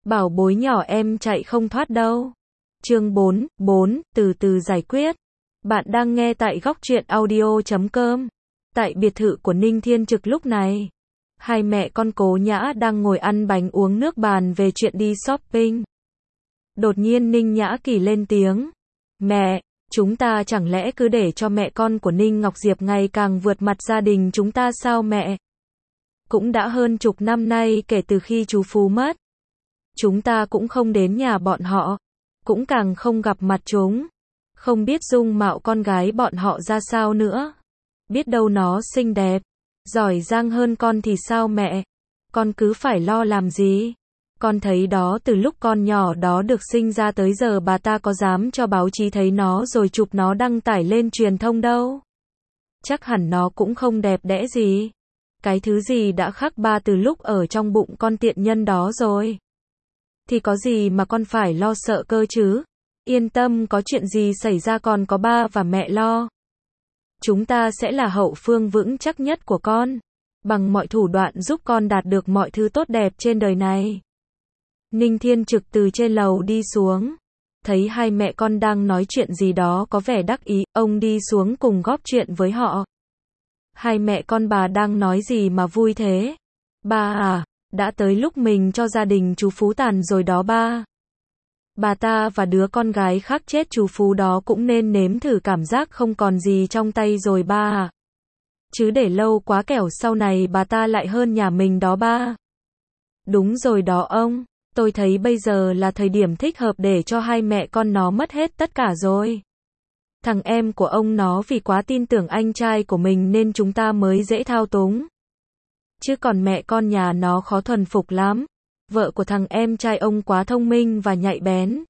Bảo bối nhỏ em chạy không thoát đâu. Chương 4, từ từ giải quyết. Bạn đang nghe tại góc truyện audio.com. Tại biệt thự của Ninh Thiên Trực lúc này, hai mẹ con Cố Nhã đang ngồi ăn bánh uống nước bàn về chuyện đi shopping. Đột nhiên Ninh Nhã Kỳ lên tiếng. Mẹ, chúng ta chẳng lẽ cứ để cho mẹ con của Ninh Ngọc Diệp ngày càng vượt mặt gia đình chúng ta sao mẹ? Cũng đã hơn chục năm nay kể từ khi chú Phú mất. Chúng ta cũng không đến nhà bọn họ, cũng càng không gặp mặt chúng. Không biết dung mạo con gái bọn họ ra sao nữa. Biết đâu nó xinh đẹp, giỏi giang hơn con thì sao mẹ? Con cứ phải lo làm gì? Con thấy đó, từ lúc con nhỏ đó được sinh ra tới giờ bà ta có dám cho báo chí thấy nó rồi chụp nó đăng tải lên truyền thông đâu. Chắc hẳn nó cũng không đẹp đẽ gì. Cái thứ gì đã khắc ba từ lúc ở trong bụng con tiện nhân đó rồi. Thì có gì mà con phải lo sợ cơ chứ? Yên tâm, có chuyện gì xảy ra còn có ba và mẹ lo. Chúng ta sẽ là hậu phương vững chắc nhất của con, bằng mọi thủ đoạn giúp con đạt được mọi thứ tốt đẹp trên đời này. Ninh Thiên Trực từ trên lầu đi xuống, thấy hai mẹ con đang nói chuyện gì đó có vẻ đắc ý, ông đi xuống cùng góp chuyện với họ. Hai mẹ con bà đang nói gì mà vui thế? Ba à, đã tới lúc mình cho gia đình chú Phú tàn rồi đó ba. Bà ta và đứa con gái khác chết chú Phú đó cũng nên nếm thử cảm giác không còn gì trong tay rồi ba à. Chứ để lâu quá kẻo sau này bà ta lại hơn nhà mình đó ba. Đúng rồi đó ông, tôi thấy bây giờ là thời điểm thích hợp để cho hai mẹ con nó mất hết tất cả rồi. Thằng em của ông nó vì quá tin tưởng anh trai của mình nên chúng ta mới dễ thao túng. Chứ còn mẹ con nhà nó khó thuần phục lắm. Vợ của thằng em trai ông quá thông minh và nhạy bén.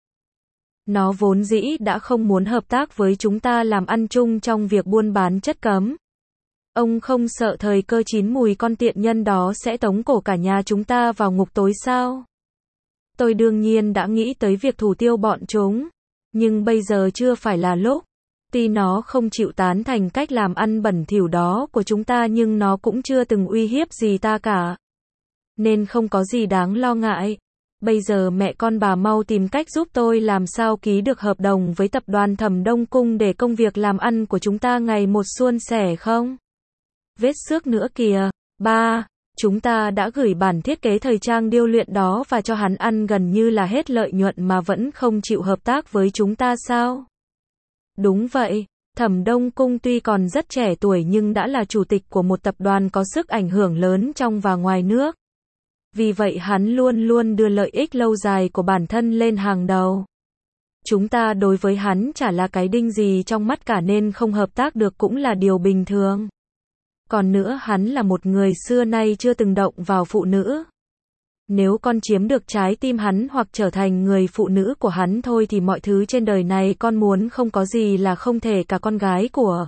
Nó vốn dĩ đã không muốn hợp tác với chúng ta làm ăn chung trong việc buôn bán chất cấm. Ông không sợ thời cơ chín mùi con tiện nhân đó sẽ tống cổ cả nhà chúng ta vào ngục tối sao? Tôi đương nhiên đã nghĩ tới việc thủ tiêu bọn chúng. Nhưng bây giờ chưa phải là lúc. Tuy nó không chịu tán thành cách làm ăn bẩn thỉu đó của chúng ta nhưng nó cũng chưa từng uy hiếp gì ta cả. Nên không có gì đáng lo ngại. Bây giờ mẹ con bà mau tìm cách giúp tôi làm sao ký được hợp đồng với tập đoàn Thẩm Đông Cung để công việc làm ăn của chúng ta ngày một suôn sẻ không? Vết xước nữa kìa. Ba, chúng ta đã gửi bản thiết kế thời trang điêu luyện đó và cho hắn ăn gần như là hết lợi nhuận mà vẫn không chịu hợp tác với chúng ta sao? Đúng vậy, Thẩm Đông Cung tuy còn rất trẻ tuổi nhưng đã là chủ tịch của một tập đoàn có sức ảnh hưởng lớn trong và ngoài nước. Vì vậy hắn luôn luôn đưa lợi ích lâu dài của bản thân lên hàng đầu. Chúng ta đối với hắn chả là cái đinh gì trong mắt cả nên không hợp tác được cũng là điều bình thường. Còn nữa hắn là một người xưa nay chưa từng động vào phụ nữ. Nếu con chiếm được trái tim hắn hoặc trở thành người phụ nữ của hắn thôi thì mọi thứ trên đời này con muốn không có gì là không thể, cả con gái của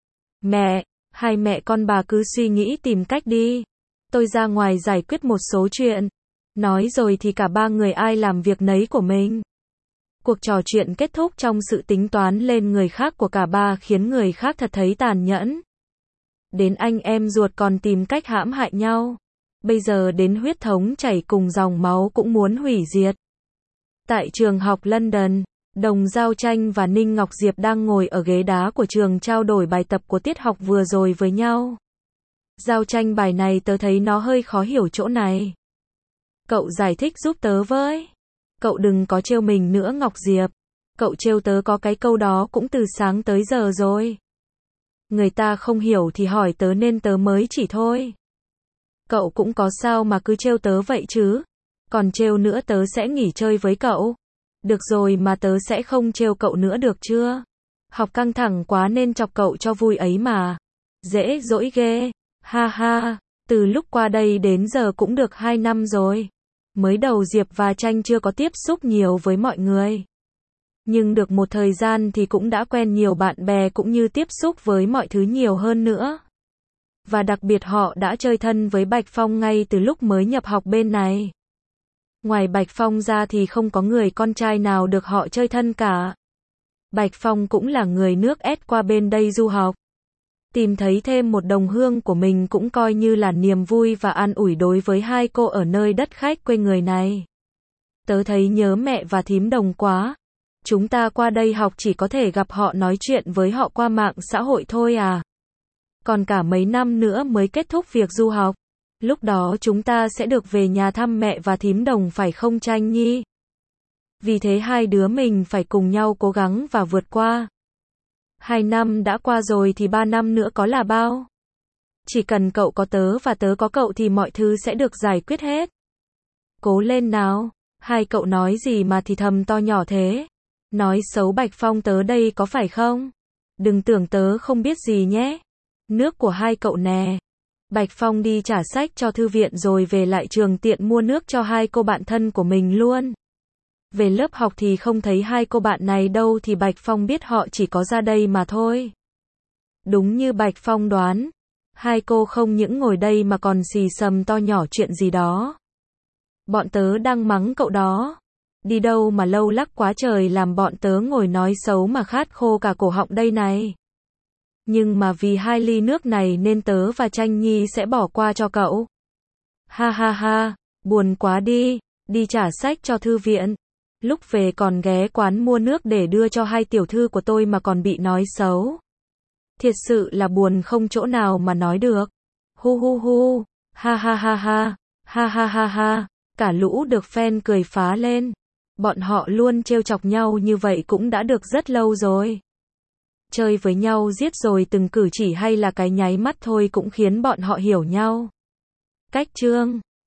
mẹ. Hai mẹ con bà cứ suy nghĩ tìm cách đi. Tôi ra ngoài giải quyết một số chuyện. Nói rồi thì cả ba người ai làm việc nấy của mình. Cuộc trò chuyện kết thúc trong sự tính toán lên người khác của cả ba khiến người khác thật thấy tàn nhẫn. Đến anh em ruột còn tìm cách hãm hại nhau. Bây giờ đến huyết thống chảy cùng dòng máu cũng muốn hủy diệt. Tại trường học London, Đồng Giao Tranh và Ninh Ngọc Diệp đang ngồi ở ghế đá của trường trao đổi bài tập của tiết học vừa rồi với nhau. Giao Tranh, bài này tớ thấy nó hơi khó hiểu chỗ này. Cậu giải thích giúp tớ với. Cậu đừng có trêu mình nữa Ngọc Diệp. Cậu trêu tớ có cái câu đó cũng từ sáng tới giờ rồi. Người ta không hiểu thì hỏi tớ nên tớ mới chỉ thôi. Cậu cũng có sao mà cứ trêu tớ vậy chứ. Còn trêu nữa tớ sẽ nghỉ chơi với cậu. Được rồi mà tớ sẽ không trêu cậu nữa được chưa? Học căng thẳng quá nên chọc cậu cho vui ấy mà. Dễ dỗi ghê. Ha ha, từ lúc qua đây đến giờ cũng được 2 năm rồi. Mới đầu Diệp và Tranh chưa có tiếp xúc nhiều với mọi người. Nhưng được một thời gian thì cũng đã quen nhiều bạn bè cũng như tiếp xúc với mọi thứ nhiều hơn nữa. Và đặc biệt họ đã chơi thân với Bạch Phong ngay từ lúc mới nhập học bên này. Ngoài Bạch Phong ra thì không có người con trai nào được họ chơi thân cả. Bạch Phong cũng là người nước S qua bên đây du học. Tìm thấy thêm một đồng hương của mình cũng coi như là niềm vui và an ủi đối với hai cô ở nơi đất khách quê người này. Tớ thấy nhớ mẹ và thím Đồng quá. Chúng ta qua đây học chỉ có thể gặp họ nói chuyện với họ qua mạng xã hội thôi à. Còn cả mấy năm nữa mới kết thúc việc du học. Lúc đó chúng ta sẽ được về nhà thăm mẹ và thím Đồng phải không Tranh Nhi? Vì thế hai đứa mình phải cùng nhau cố gắng và vượt qua. 2 năm đã qua rồi thì 3 năm nữa có là bao? Chỉ cần cậu có tớ và tớ có cậu thì mọi thứ sẽ được giải quyết hết. Cố lên nào. Hai cậu nói gì mà thì thầm to nhỏ thế? Nói xấu Bạch Phong tớ đây có phải không? Đừng tưởng tớ không biết gì nhé. Nước của hai cậu nè. Bạch Phong đi trả sách cho thư viện rồi về lại trường tiện mua nước cho hai cô bạn thân của mình luôn. Về lớp học thì không thấy hai cô bạn này đâu thì Bạch Phong biết họ chỉ có ra đây mà thôi. Đúng như Bạch Phong đoán. Hai cô không những ngồi đây mà còn xì xầm to nhỏ chuyện gì đó. Bọn tớ đang mắng cậu đó. Đi đâu mà lâu lắc quá trời làm bọn tớ ngồi nói xấu mà khát khô cả cổ họng đây này. Nhưng mà vì 2 ly nước này nên tớ và Tranh Nhi sẽ bỏ qua cho cậu. Ha ha ha, buồn quá đi, đi trả sách cho thư viện. Lúc về còn ghé quán mua nước để đưa cho hai tiểu thư của tôi mà còn bị nói xấu. Thiệt sự là buồn không chỗ nào mà nói được. Hu hu hu, ha ha ha ha, ha ha ha ha, cả lũ được fan cười phá lên. Bọn họ luôn trêu chọc nhau như vậy cũng đã được rất lâu rồi. Chơi với nhau giết rồi từng cử chỉ hay là cái nháy mắt thôi cũng khiến bọn họ hiểu nhau. Cách chương